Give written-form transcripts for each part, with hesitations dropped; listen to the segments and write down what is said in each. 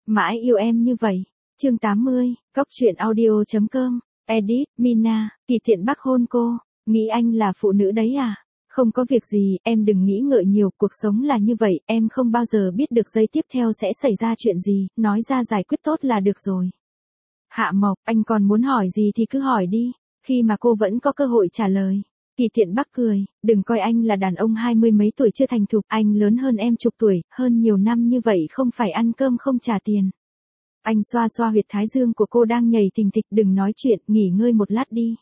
Mãi yêu em như vậy. Chương 80, Cóc truyện audio.com, edit, Mina, Kỳ Thiện Bắc hôn cô, nghĩ anh là phụ nữ đấy à? Không có việc gì, em đừng nghĩ ngợi nhiều, cuộc sống là như vậy, em không bao giờ biết được giây tiếp theo sẽ xảy ra chuyện gì, nói ra giải quyết tốt là được rồi. Hạ Mộc, anh còn muốn hỏi gì thì cứ hỏi đi, khi mà cô vẫn có cơ hội trả lời. Kỳ Thiện Bắc cười, đừng coi anh là đàn ông 20 mấy tuổi chưa thành thục, anh lớn hơn em chục tuổi, hơn nhiều năm như vậy không phải ăn cơm không trả tiền. Anh xoa xoa huyệt thái dương của cô đang nhảy thình thịch, đừng nói chuyện, nghỉ ngơi một lát đi.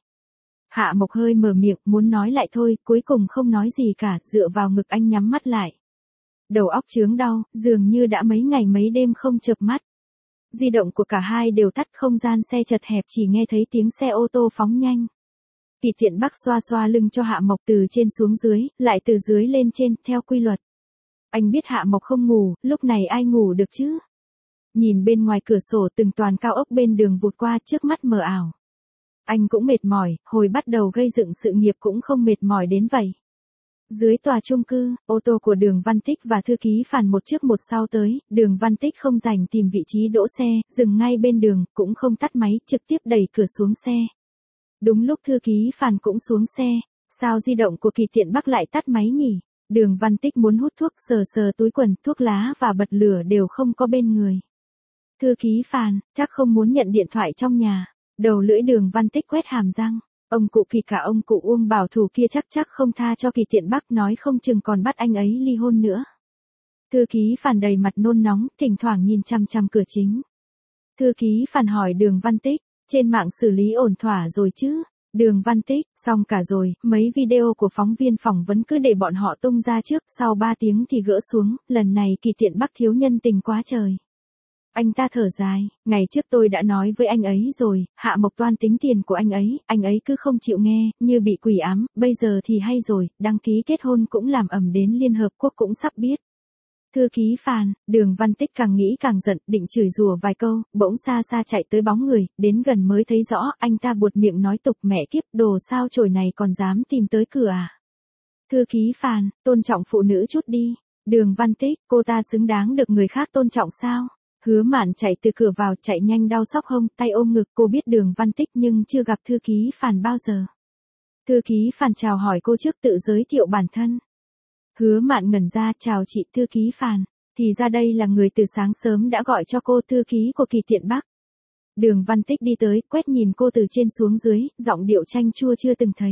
Hạ Mộc hơi mở miệng, muốn nói lại thôi, cuối cùng không nói gì cả, dựa vào ngực anh nhắm mắt lại. Đầu óc chướng đau, dường như đã mấy ngày mấy đêm không chợp mắt. Di động của cả hai đều tắt, không gian xe chật hẹp, chỉ nghe thấy tiếng xe ô tô phóng nhanh. Kỳ Thiện Bắc xoa xoa lưng cho Hạ Mộc từ trên xuống dưới, lại từ dưới lên trên, theo quy luật. Anh biết Hạ Mộc không ngủ, lúc này ai ngủ được chứ? Nhìn bên ngoài cửa sổ từng toàn cao ốc bên đường vụt qua, trước mắt mờ ảo. Anh cũng mệt mỏi, hồi bắt đầu gây dựng sự nghiệp cũng không mệt mỏi đến vậy. Dưới tòa chung cư, ô tô của Đường Văn Tích và thư ký Phàn một trước một sau tới, Đường Văn Tích không rảnh tìm vị trí đỗ xe, dừng ngay bên đường, cũng không tắt máy, trực tiếp đẩy cửa xuống xe. Đúng lúc thư ký Phàn cũng xuống xe, sao di động của Kỳ Thiện Bắc lại tắt máy nhỉ? Đường Văn Tích muốn hút thuốc, sờ sờ túi quần, thuốc lá và bật lửa đều không có bên người. Thư ký Phàn, chắc không muốn nhận điện thoại trong nhà. Đầu lưỡi Đường Văn Tích quét hàm răng. Ông cụ Kỳ cả ông cụ Uông bảo thủ kia chắc không tha cho Kỳ Thiện Bắc, nói không chừng còn bắt anh ấy ly hôn nữa. Thư ký Phàn đầy mặt nôn nóng, thỉnh thoảng nhìn chằm chằm cửa chính. Thư ký Phàn hỏi Đường Văn Tích, trên mạng xử lý ổn thỏa rồi chứ? Đường Văn Tích, xong cả rồi, mấy video của phóng viên phỏng vấn cứ để bọn họ tung ra trước, sau 3 tiếng thì gỡ xuống, lần này Kỳ Thiện Bắc thiếu nhân tình quá trời. Anh ta thở dài, ngày trước tôi đã nói với anh ấy rồi, Hạ Mộc toan tính tiền của anh ấy cứ không chịu nghe, như bị quỷ ám, bây giờ thì hay rồi, đăng ký kết hôn cũng làm ầm đến Liên Hợp Quốc cũng sắp biết. Thư ký Phàn, Đường Văn Tích càng nghĩ càng giận, định chửi rủa vài câu, bỗng xa xa chạy tới bóng người, đến gần mới thấy rõ, anh ta buột miệng nói tục, mẹ kiếp, đồ sao chổi này còn dám tìm tới cửa à. Thư ký Phàn, tôn trọng phụ nữ chút đi. Đường Văn Tích, cô ta xứng đáng được người khác tôn trọng sao? Hứa Mạn chạy từ cửa vào, chạy nhanh đau xóc hông, tay ôm ngực, cô biết Đường Văn Tích nhưng chưa gặp thư ký Phàn bao giờ. Thư ký Phàn chào hỏi cô trước, tự giới thiệu bản thân. Hứa Mạn ngẩn ra, chào chị thư ký Phàn, thì ra đây là người từ sáng sớm đã gọi cho cô, thư ký của Kỳ Thiện Bắc. Đường Văn Tích đi tới, quét nhìn cô từ trên xuống dưới, giọng điệu chanh chua chưa từng thấy.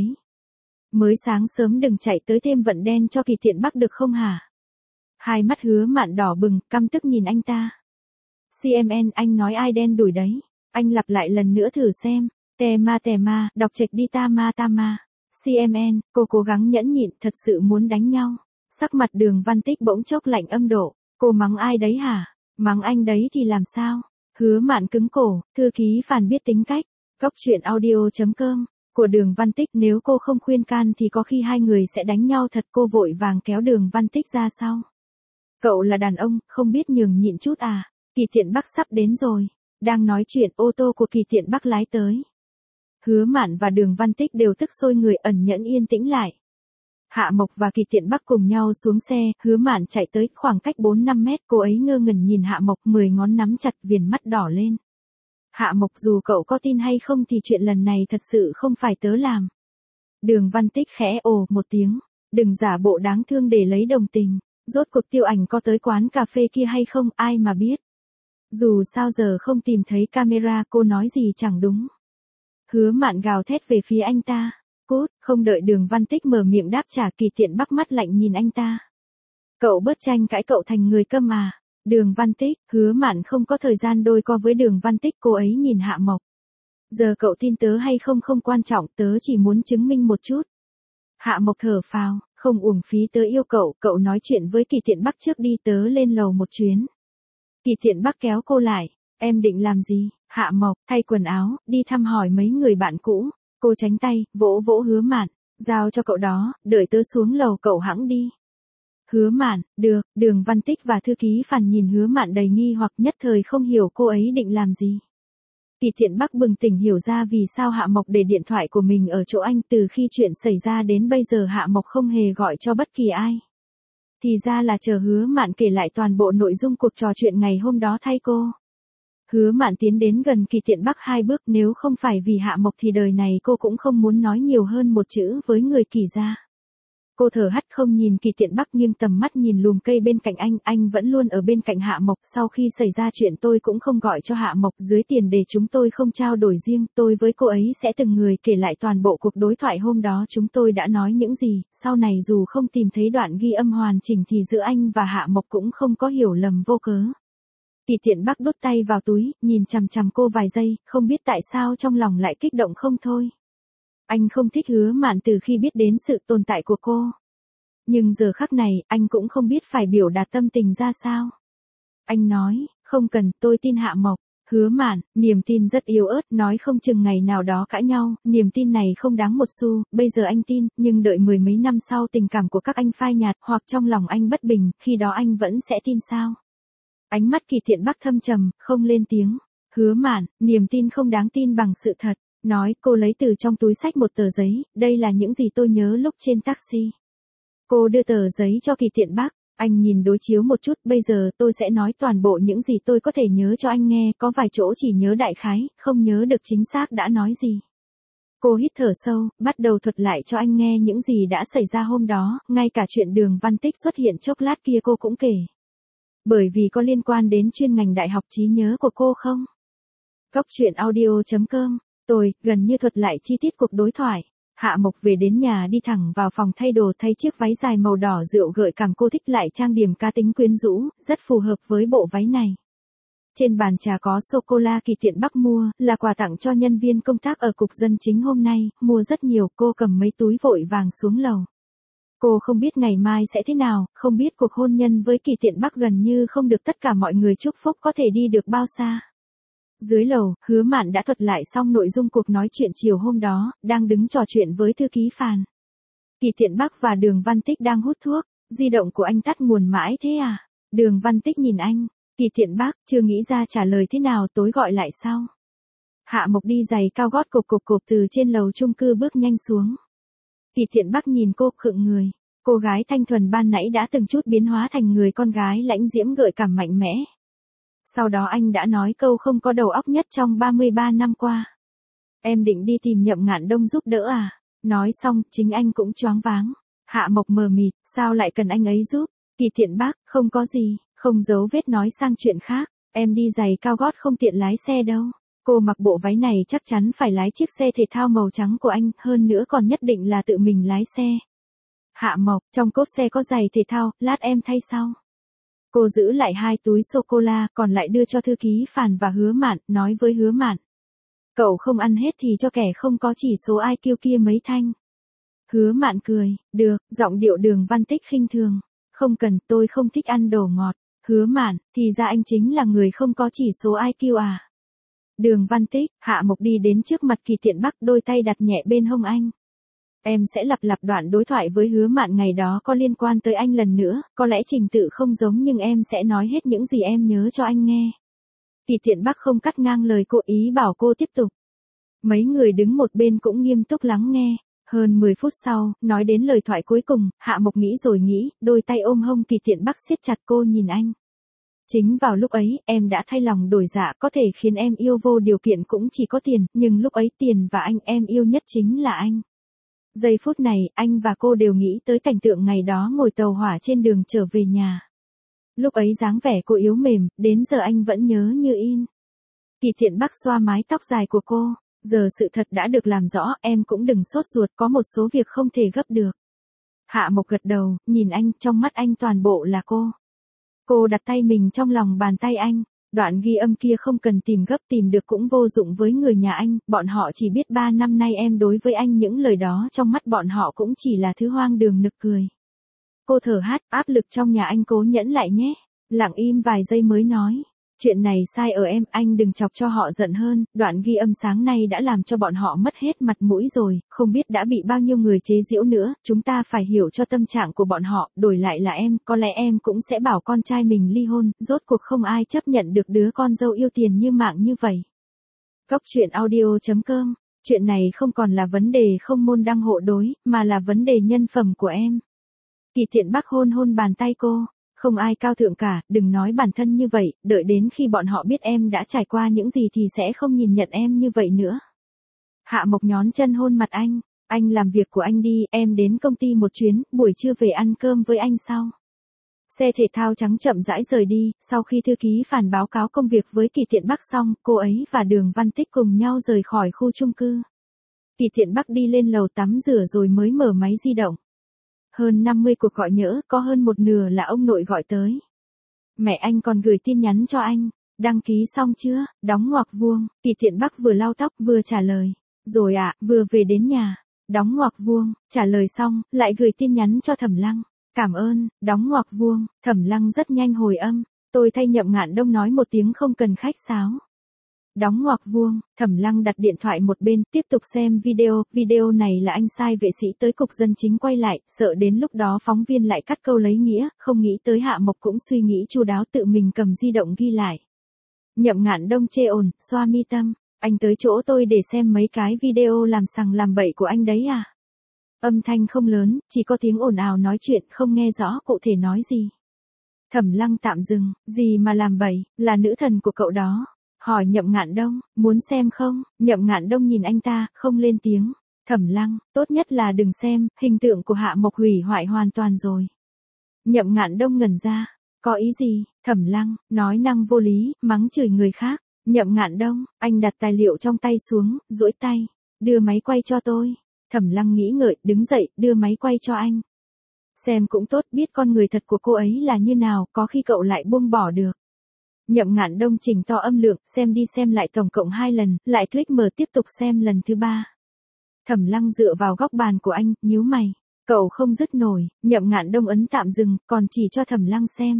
Mới sáng sớm đừng chạy tới thêm vận đen cho Kỳ Thiện Bắc được không hả? Hai mắt Hứa Mạn đỏ bừng, căm tức nhìn anh ta. CMN, anh nói ai đen đủi đấy? Anh lặp lại lần nữa thử xem. Tè ma, đọc trệch đi ta ma. CMN, cô cố gắng nhẫn nhịn, thật sự muốn đánh nhau. Sắc mặt Đường Văn Tích bỗng chốc lạnh âm độ. Cô mắng ai đấy hả? Mắng anh đấy thì làm sao? Hứa Mạn cứng cổ, thư ký Phàn biết tính cách. Cóc truyện audio.com của Đường Văn Tích, nếu cô không khuyên can thì có khi hai người sẽ đánh nhau thật. Cô vội vàng kéo Đường Văn Tích ra sau. Cậu là đàn ông, không biết nhường nhịn chút à? Kỳ Thiện Bắc sắp đến rồi. Đang nói chuyện, ô tô của Kỳ Thiện Bắc lái tới. Hứa Mạn và Đường Văn Tích đều tức sôi người, ẩn nhẫn yên tĩnh lại. Hạ Mộc và Kỳ Thiện Bắc cùng nhau xuống xe, Hứa Mạn chạy tới, khoảng cách 4-5 mét, cô ấy ngơ ngẩn nhìn Hạ Mộc, 10 ngón nắm chặt, viền mắt đỏ lên. Hạ Mộc, dù cậu có tin hay không thì chuyện lần này thật sự không phải tớ làm. Đường Văn Tích khẽ ồ một tiếng, đừng giả bộ đáng thương để lấy đồng tình. Rốt cuộc Tiêu Ảnh có tới quán cà phê kia hay không, ai mà biết. Dù sao giờ không tìm thấy camera, cô nói gì chẳng đúng. Hứa Mạn gào thét về phía anh ta. Cút, không đợi Đường Văn Tích mở miệng đáp trả, Kỳ Thiện Bắc mắt lạnh nhìn anh ta. Cậu bớt tranh cãi, cậu thành người câm à? Đường Văn Tích, Hứa Mạn không có thời gian đôi co với Đường Văn Tích, cô ấy nhìn Hạ Mộc. Giờ cậu tin tớ hay không không quan trọng, tớ chỉ muốn chứng minh một chút. Hạ Mộc thở phào, không uổng phí tớ yêu cậu nói chuyện với Kỳ Thiện Bắc trước đi, tớ lên lầu một chuyến. Kỳ Thiện Bắc kéo cô lại, em định làm gì? Hạ Mộc, thay quần áo, đi thăm hỏi mấy người bạn cũ. Cô tránh tay, vỗ vỗ Hứa Mạn, giao cho cậu đó, đợi tớ xuống lầu cậu hẵng đi. Hứa Mạn, được. Đường Văn Tích và thư ký Phàn nhìn Hứa Mạn đầy nghi hoặc, nhất thời không hiểu cô ấy định làm gì. Kỳ Thiện Bắc bừng tỉnh hiểu ra vì sao Hạ Mộc để điện thoại của mình ở chỗ anh, từ khi chuyện xảy ra đến bây giờ Hạ Mộc không hề gọi cho bất kỳ ai. Thì ra là chờ Hứa Mạn kể lại toàn bộ nội dung cuộc trò chuyện ngày hôm đó thay cô. Hứa Mạn tiến đến gần Kỳ Tiện Bắc 2 bước, nếu không phải vì Hạ Mộc thì đời này cô cũng không muốn nói nhiều hơn một chữ với người Kỳ gia. Cô thở hắt không nhìn Kỳ Tiện Bắc nhưng tầm mắt nhìn lùm cây bên cạnh anh vẫn luôn ở bên cạnh Hạ Mộc. Sau khi xảy ra chuyện tôi cũng không gọi cho Hạ Mộc, dưới tiền đề chúng tôi không trao đổi riêng, tôi với cô ấy sẽ từng người kể lại toàn bộ cuộc đối thoại hôm đó chúng tôi đã nói những gì, sau này dù không tìm thấy đoạn ghi âm hoàn chỉnh thì giữa anh và Hạ Mộc cũng không có hiểu lầm vô cớ. Kỳ Tiện Bắc đút tay vào túi, nhìn chằm chằm cô vài giây, không biết tại sao trong lòng lại kích động không thôi. Anh không thích Hứa Mạn từ khi biết đến sự tồn tại của cô. Nhưng giờ khắc này, anh cũng không biết phải biểu đạt tâm tình ra sao. Anh nói, không cần, tôi tin Hạ Mộc. Hứa Mạn, niềm tin rất yếu ớt, nói không chừng ngày nào đó cãi nhau, niềm tin này không đáng một xu, bây giờ anh tin, nhưng đợi mười mấy năm sau tình cảm của các anh phai nhạt, hoặc trong lòng anh bất bình, khi đó anh vẫn sẽ tin sao? Ánh mắt Kỳ Tiện Bắc thâm trầm, không lên tiếng. Hứa Mạn, niềm tin không đáng tin bằng sự thật. Nói, cô lấy từ trong túi xách một tờ giấy, đây là những gì tôi nhớ lúc trên taxi. Cô đưa tờ giấy cho Kỳ Tiện Bắc, anh nhìn đối chiếu một chút, bây giờ tôi sẽ nói toàn bộ những gì tôi có thể nhớ cho anh nghe, có vài chỗ chỉ nhớ đại khái, không nhớ được chính xác đã nói gì. Cô hít thở sâu, bắt đầu thuật lại cho anh nghe những gì đã xảy ra hôm đó, ngay cả chuyện Đường Văn Tích xuất hiện chốc lát kia cô cũng kể. Bởi vì có liên quan đến chuyên ngành đại học trí nhớ của cô không? Cóc truyện audio.com, tôi, gần như thuật lại chi tiết cuộc đối thoại. Hạ Mộc về đến nhà đi thẳng vào phòng thay đồ thay chiếc váy dài màu đỏ rượu gợi cảm, cô thích lại trang điểm cá tính quyến rũ, rất phù hợp với bộ váy này. Trên bàn trà có sô-cô-la Kỳ Tiện Bắc mua, là quà tặng cho nhân viên công tác ở cục dân chính hôm nay, mua rất nhiều, cô cầm mấy túi vội vàng xuống lầu. Cô không biết ngày mai sẽ thế nào, không biết cuộc hôn nhân với Kỳ Tiện Bắc gần như không được tất cả mọi người chúc phúc có thể đi được bao xa. Dưới lầu, Hứa Mạn đã thuật lại xong nội dung cuộc nói chuyện chiều hôm đó, đang đứng trò chuyện với thư ký Phàn. Kỳ Tiện Bắc và Đường Văn Tích đang hút thuốc, di động của anh tắt nguồn mãi thế à? Đường Văn Tích nhìn anh, Kỳ Tiện Bắc, chưa nghĩ ra trả lời thế nào, tối gọi lại sau. Hạ Mộc đi giày cao gót cộp từ trên lầu chung cư bước nhanh xuống. Kỳ Tiện Bắc nhìn cô, khựng người. Cô gái thanh thuần ban nãy đã từng chút biến hóa thành người con gái lãnh diễm gợi cảm mạnh mẽ. Sau đó anh đã nói câu không có đầu óc nhất trong 33 năm qua. Em định đi tìm Nhậm Ngạn Đông giúp đỡ à? Nói xong, chính anh cũng choáng váng. Hạ Mộc mờ mịt, sao lại cần anh ấy giúp? Kỳ Tiện Bắc, không có gì, không giấu vết nói sang chuyện khác. Em đi giày cao gót không tiện lái xe đâu. Cô mặc bộ váy này chắc chắn phải lái chiếc xe thể thao màu trắng của anh, hơn nữa còn nhất định là tự mình lái xe. Hạ Mộc, trong cốp xe có giày thể thao, lát em thay sau. Cô giữ lại 2 túi sô-cô-la, còn lại đưa cho thư ký Phàn và Hứa Mạn, nói với Hứa Mạn. Cậu không ăn hết thì cho kẻ không có chỉ số IQ kia mấy thanh. Hứa Mạn cười, được, giọng điệu Đường Văn Tích khinh thường. Không cần, tôi không thích ăn đồ ngọt. Hứa Mạn, thì ra anh chính là người không có chỉ số IQ à? Đường Văn Tích, Hạ Mộc đi đến trước mặt Kỳ Tiện Bắc, đôi tay đặt nhẹ bên hông anh. Em sẽ lặp đoạn đối thoại với Hứa Mạn ngày đó có liên quan tới anh lần nữa, có lẽ trình tự không giống nhưng em sẽ nói hết những gì em nhớ cho anh nghe. Kỳ Tiện Bắc không cắt ngang lời cô, ý bảo cô tiếp tục. Mấy người đứng một bên cũng nghiêm túc lắng nghe. Hơn 10 phút sau, nói đến lời thoại cuối cùng, Hạ Mộc nghĩ rồi nghĩ, đôi tay ôm hông Kỳ Tiện Bắc siết chặt. Cô nhìn anh. Chính vào lúc ấy, em đã thay lòng đổi dạ, có thể khiến em yêu vô điều kiện cũng chỉ có tiền, nhưng lúc ấy tiền và anh, em yêu nhất chính là anh. Giây phút này, anh và cô đều nghĩ tới cảnh tượng ngày đó ngồi tàu hỏa trên đường trở về nhà. Lúc ấy dáng vẻ cô yếu mềm, đến giờ anh vẫn nhớ như in. Kỳ Tiện Bắc xoa mái tóc dài của cô. Giờ sự thật đã được làm rõ, em cũng đừng sốt ruột, có một số việc không thể gấp được. Hạ Mộc gật đầu, nhìn anh, trong mắt anh toàn bộ là cô. Cô đặt tay mình trong lòng bàn tay anh. Đoạn ghi âm kia không cần tìm gấp, tìm được cũng vô dụng với người nhà anh, bọn họ chỉ biết 3 năm nay em đối với anh những lời đó trong mắt bọn họ cũng chỉ là thứ hoang đường nực cười. Cô thở hắt, áp lực trong nhà anh cố nhẫn lại nhé. Lặng im vài giây mới nói. Chuyện này sai ở em, anh đừng chọc cho họ giận hơn, đoạn ghi âm sáng nay đã làm cho bọn họ mất hết mặt mũi rồi, không biết đã bị bao nhiêu người chế giễu nữa, chúng ta phải hiểu cho tâm trạng của bọn họ, đổi lại là em, có lẽ em cũng sẽ bảo con trai mình ly hôn, rốt cuộc không ai chấp nhận được đứa con dâu yêu tiền như mạng như vậy. Cóc truyện audio.com, chuyện này không còn là vấn đề không môn đăng hộ đối, mà là vấn đề nhân phẩm của em. Kỳ Tiện Bắc hôn bàn tay cô. Không ai cao thượng cả, đừng nói bản thân như vậy, đợi đến khi bọn họ biết em đã trải qua những gì thì sẽ không nhìn nhận em như vậy nữa. Hạ Mộc nhón chân hôn mặt anh làm việc của anh đi, em đến công ty một chuyến, buổi trưa về ăn cơm với anh sau. Xe thể thao trắng chậm rãi rời đi, sau khi thư ký Phàn báo cáo công việc với Kỳ Tiện Bắc xong, cô ấy và Đường Văn Tích cùng nhau rời khỏi khu chung cư. Kỳ Tiện Bắc đi lên lầu tắm rửa rồi mới mở máy di động. Hơn 50 cuộc gọi nhỡ, có hơn một nửa là ông nội gọi tới. Mẹ anh còn gửi tin nhắn cho anh. Đăng ký xong chưa? Đóng ngoặc vuông. Kỳ Tiện Bắc vừa lau tóc vừa trả lời. Rồi ạ, vừa về đến nhà. Đóng ngoặc vuông. Trả lời xong, lại gửi tin nhắn cho Thẩm Lăng. Cảm ơn, đóng ngoặc vuông. Thẩm Lăng rất nhanh hồi âm. Tôi thay Nhậm Ngạn Đông nói một tiếng không cần khách sáo. Đóng ngoặc vuông, Thẩm Lăng đặt điện thoại một bên, tiếp tục xem video này là anh sai vệ sĩ tới cục dân chính quay lại, sợ đến lúc đó phóng viên lại cắt câu lấy nghĩa, không nghĩ tới Hạ Mộc cũng suy nghĩ chu đáo tự mình cầm di động ghi lại. Nhậm Ngạn Đông chê ồn, xoa mi tâm, anh tới chỗ tôi để xem mấy cái video làm sằng làm bậy của anh đấy à? Âm thanh không lớn, chỉ có tiếng ồn ào nói chuyện không nghe rõ cụ thể nói gì. Thẩm Lăng tạm dừng, gì mà làm bậy, là nữ thần của cậu đó. Hỏi Nhậm Ngạn Đông, muốn xem không? Nhậm Ngạn Đông nhìn anh ta, không lên tiếng. Thẩm Lăng, tốt nhất là đừng xem, hình tượng của Hạ Mộc hủy hoại hoàn toàn rồi. Nhậm Ngạn Đông ngẩn ra, có ý gì? Thẩm Lăng, nói năng vô lý, mắng chửi người khác. Nhậm Ngạn Đông, anh đặt tài liệu trong tay xuống, duỗi tay, đưa máy quay cho tôi. Thẩm Lăng nghĩ ngợi, đứng dậy, đưa máy quay cho anh. Xem cũng tốt, biết con người thật của cô ấy là như nào, có khi cậu lại buông bỏ được. Nhậm Ngạn Đông chỉnh to âm lượng, xem đi xem lại tổng cộng 2 lần, lại click mở tiếp tục xem lần thứ 3. Thẩm Lăng dựa vào góc bàn của anh, nhíu mày. Cậu không dứt nổi, Nhậm Ngạn Đông ấn tạm dừng, còn chỉ cho Thẩm Lăng xem.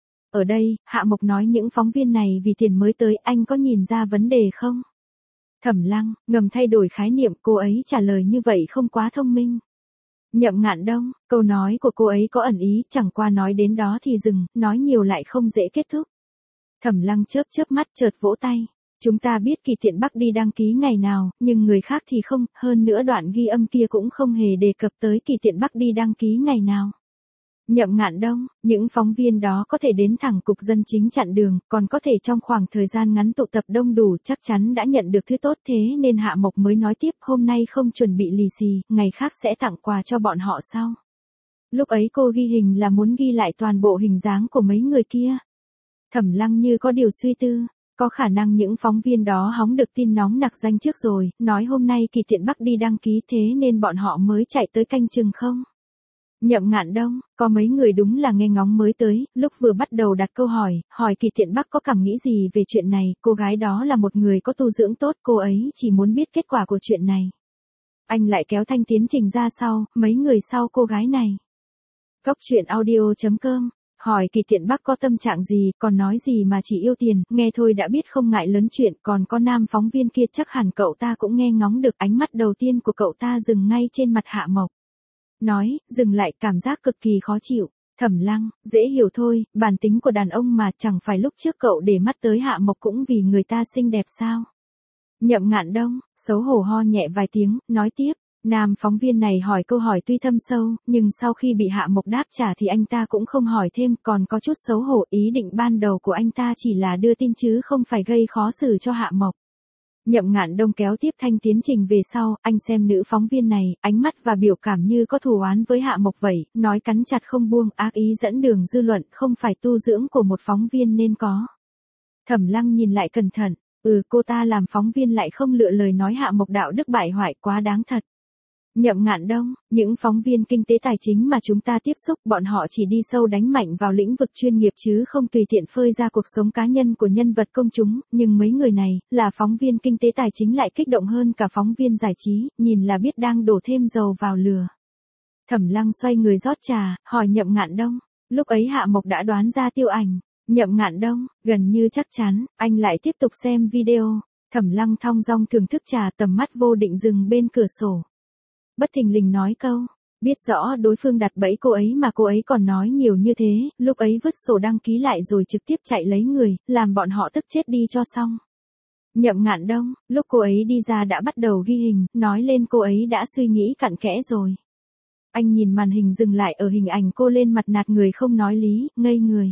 Ở đây, Hạ Mộc nói những phóng viên này vì tiền mới tới, anh có nhìn ra vấn đề không? Thẩm Lăng, ngầm thay đổi khái niệm, cô ấy trả lời như vậy không quá thông minh. Nhậm Ngạn Đông, câu nói của cô ấy có ẩn ý, chẳng qua nói đến đó thì dừng, nói nhiều lại không dễ kết thúc. Thẩm Lăng chớp chớp mắt chợt vỗ tay. Chúng ta biết Kỳ Tiện Bắc đi đăng ký ngày nào, nhưng người khác thì không, hơn nữa đoạn ghi âm kia cũng không hề đề cập tới Kỳ Tiện Bắc đi đăng ký ngày nào. Nhậm Ngạn Đông, những phóng viên đó có thể đến thẳng cục dân chính chặn đường, còn có thể trong khoảng thời gian ngắn tụ tập đông đủ, chắc chắn đã nhận được thứ tốt, thế nên Hạ Mộc mới nói tiếp, hôm nay không chuẩn bị lì xì, ngày khác sẽ tặng quà cho bọn họ sau. Lúc ấy cô ghi hình là muốn ghi lại toàn bộ hình dáng của mấy người kia. Thẩm Lăng như có điều suy tư, có khả năng những phóng viên đó hóng được tin nóng nặc danh trước rồi, nói hôm nay Kỳ Tiện Bắc đi đăng ký thế nên bọn họ mới chạy tới canh chừng không? Nhậm Ngạn Đông, có mấy người đúng là nghe ngóng mới tới, lúc vừa bắt đầu đặt câu hỏi Kỳ Tiện Bắc có cảm nghĩ gì về chuyện này, cô gái đó là một người có tu dưỡng tốt, cô ấy chỉ muốn biết kết quả của chuyện này. Anh lại kéo thanh tiến trình ra sau, mấy người sau cô gái này. Góc truyện audio.com hỏi Kỳ Tiện Bắc có tâm trạng gì, còn nói gì mà chỉ yêu tiền, nghe thôi đã biết không ngại lớn chuyện, còn có nam phóng viên kia chắc hẳn cậu ta cũng nghe ngóng được, ánh mắt đầu tiên của cậu ta dừng ngay trên mặt Hạ Mộc. Nói, dừng lại, cảm giác cực kỳ khó chịu. Thẩm Lăng, dễ hiểu thôi, bản tính của đàn ông mà, chẳng phải lúc trước cậu để mắt tới Hạ Mộc cũng vì người ta xinh đẹp sao? Nhậm Ngạn Đông, xấu hổ ho nhẹ vài tiếng, nói tiếp. Nam phóng viên này hỏi câu hỏi tuy thâm sâu, nhưng sau khi bị Hạ Mộc đáp trả thì anh ta cũng không hỏi thêm, còn có chút xấu hổ, ý định ban đầu của anh ta chỉ là đưa tin chứ không phải gây khó xử cho Hạ Mộc. Nhậm Ngạn Đông kéo tiếp thanh tiến trình về sau, anh xem nữ phóng viên này, ánh mắt và biểu cảm như có thù oán với Hạ Mộc vậy, nói cắn chặt không buông, ác ý dẫn đường dư luận, không phải tu dưỡng của một phóng viên nên có. Thẩm Lăng nhìn lại cẩn thận, cô ta làm phóng viên lại không lựa lời nói Hạ Mộc đạo đức bại hoại, quá đáng thật. Nhậm Ngạn Đông, những phóng viên kinh tế tài chính mà chúng ta tiếp xúc, bọn họ chỉ đi sâu đánh mạnh vào lĩnh vực chuyên nghiệp chứ không tùy tiện phơi ra cuộc sống cá nhân của nhân vật công chúng, nhưng mấy người này, là phóng viên kinh tế tài chính lại kích động hơn cả phóng viên giải trí, nhìn là biết đang đổ thêm dầu vào lửa. Thẩm Lăng xoay người rót trà, hỏi Nhậm Ngạn Đông, lúc ấy Hạ Mộc đã đoán ra Tiêu Ảnh. Nhậm Ngạn Đông, gần như chắc chắn, anh lại tiếp tục xem video. Thẩm Lăng thong dong thưởng thức trà, tầm mắt vô định dừng bên cửa sổ. Bất thình lình nói câu, biết rõ đối phương đặt bẫy cô ấy mà cô ấy còn nói nhiều như thế, lúc ấy vứt sổ đăng ký lại rồi trực tiếp chạy lấy người, làm bọn họ tức chết đi cho xong. Nhậm Ngạn Đông, lúc cô ấy đi ra đã bắt đầu ghi hình, nói lên cô ấy đã suy nghĩ cặn kẽ rồi. Anh nhìn màn hình dừng lại ở hình ảnh cô lên mặt nạt người không nói lý, ngây người.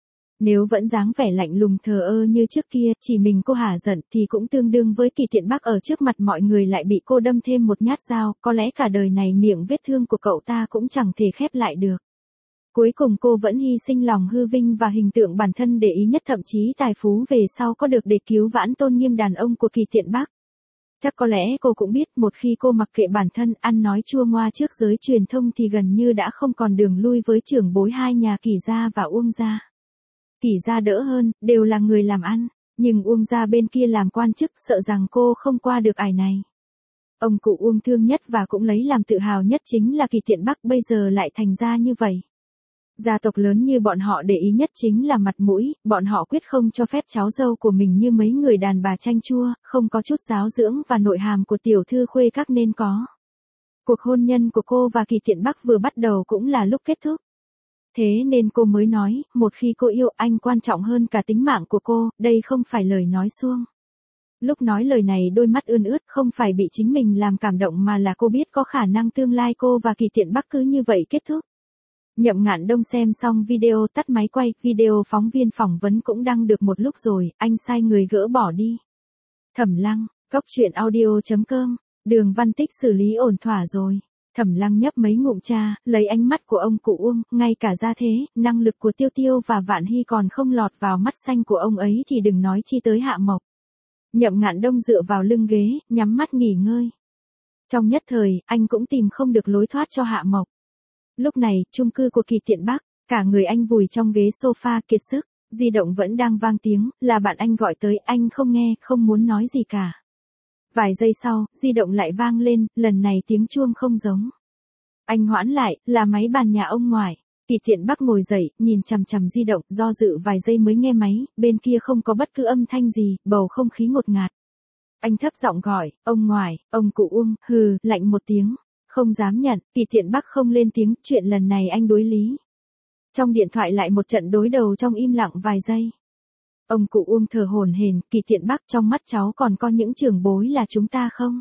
Nếu vẫn dáng vẻ lạnh lùng thờ ơ như trước kia, chỉ mình cô hả giận thì cũng tương đương với Kỳ Thiện Bắc ở trước mặt mọi người lại bị cô đâm thêm một nhát dao, có lẽ cả đời này miệng vết thương của cậu ta cũng chẳng thể khép lại được. Cuối cùng cô vẫn hy sinh lòng hư vinh và hình tượng bản thân để ý nhất, thậm chí tài phú về sau có được để cứu vãn tôn nghiêm đàn ông của Kỳ Thiện Bắc. Chắc có lẽ cô cũng biết một khi cô mặc kệ bản thân ăn nói chua ngoa trước giới truyền thông thì gần như đã không còn đường lui với trưởng bối hai nhà Kỳ gia và Uông gia. Kỳ gia đỡ hơn, đều là người làm ăn, nhưng Uông gia bên kia làm quan chức, sợ rằng cô không qua được ải này. Ông cụ Uông thương nhất và cũng lấy làm tự hào nhất chính là Kỳ Thiện Bắc, bây giờ lại thành ra như vậy. Gia tộc lớn như bọn họ để ý nhất chính là mặt mũi, bọn họ quyết không cho phép cháu dâu của mình như mấy người đàn bà chanh chua, không có chút giáo dưỡng và nội hàm của tiểu thư khuê các nên có. Cuộc hôn nhân của cô và Kỳ Thiện Bắc vừa bắt đầu cũng là lúc kết thúc. Thế nên cô mới nói, một khi cô yêu anh quan trọng hơn cả tính mạng của cô, đây không phải lời nói suông. Lúc nói lời này đôi mắt ươn ướt, không phải bị chính mình làm cảm động mà là cô biết có khả năng tương lai cô và Kỳ Thiện Bắc cứ như vậy kết thúc. Nhậm Ngạn Đông xem xong video tắt máy quay, video phóng viên phỏng vấn cũng đăng được một lúc rồi, anh sai người gỡ bỏ đi. Thẩm Lăng, Cốc Truyện Audio.com, Đường Văn Tích xử lý ổn thỏa rồi. Thẩm Lăng nhấp mấy ngụm trà, lấy ánh mắt của ông cụ Uông, ngay cả gia thế, năng lực của Tiêu Tiêu và Vạn Hy còn không lọt vào mắt xanh của ông ấy thì đừng nói chi tới Hạ Mộc. Nhậm Ngạn Đông dựa vào lưng ghế, nhắm mắt nghỉ ngơi. Trong nhất thời, anh cũng tìm không được lối thoát cho Hạ Mộc. Lúc này, chung cư của Kỳ Thiện Bắc, cả người anh vùi trong ghế sofa kiệt sức, di động vẫn đang vang tiếng, là bạn anh gọi tới, anh không nghe, không muốn nói gì cả. Vài giây sau, di động lại vang lên, lần này tiếng chuông không giống. Anh hoãn lại, là máy bàn nhà ông ngoại. Kỳ Thiện Bắc ngồi dậy, nhìn chằm chằm di động, do dự vài giây mới nghe máy, bên kia không có bất cứ âm thanh gì, bầu không khí ngột ngạt. Anh thấp giọng gọi, ông ngoại, ông cụ Uông, hừ, lạnh một tiếng. Không dám nhận, Kỳ Thiện Bắc không lên tiếng, chuyện lần này anh đối lý. Trong điện thoại lại một trận đối đầu trong im lặng vài giây. Ông cụ Uông thở hổn hển, Kỳ Thiện Bắc, trong mắt cháu còn có những trưởng bối là chúng ta không?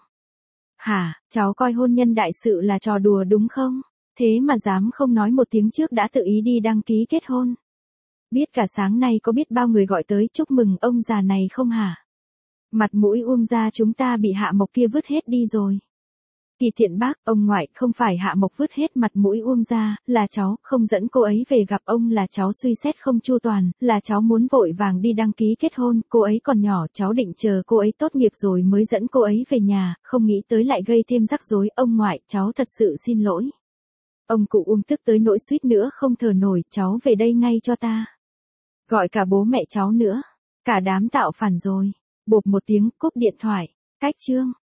Hả, cháu coi hôn nhân đại sự là trò đùa đúng không? Thế mà dám không nói một tiếng trước đã tự ý đi đăng ký kết hôn. Biết cả sáng nay có biết bao người gọi tới chúc mừng ông già này không hả? Mặt mũi Uông gia chúng ta bị Hạ Mộc kia vứt hết đi rồi. Kỳ Thiện Bắc, ông ngoại, không phải Hạ Mộc vứt hết mặt mũi Uông gia, là cháu không dẫn cô ấy về gặp ông, là cháu suy xét không chu toàn, là cháu muốn vội vàng đi đăng ký kết hôn, cô ấy còn nhỏ, cháu định chờ cô ấy tốt nghiệp rồi mới dẫn cô ấy về nhà, không nghĩ tới lại gây thêm rắc rối, ông ngoại, cháu thật sự xin lỗi. Ông cụ Uông tức tới nỗi suýt nữa không thở nổi, cháu về đây ngay cho ta. Gọi cả bố mẹ cháu nữa, cả đám tạo phản rồi. Bộp một tiếng, cúp điện thoại, cách chương.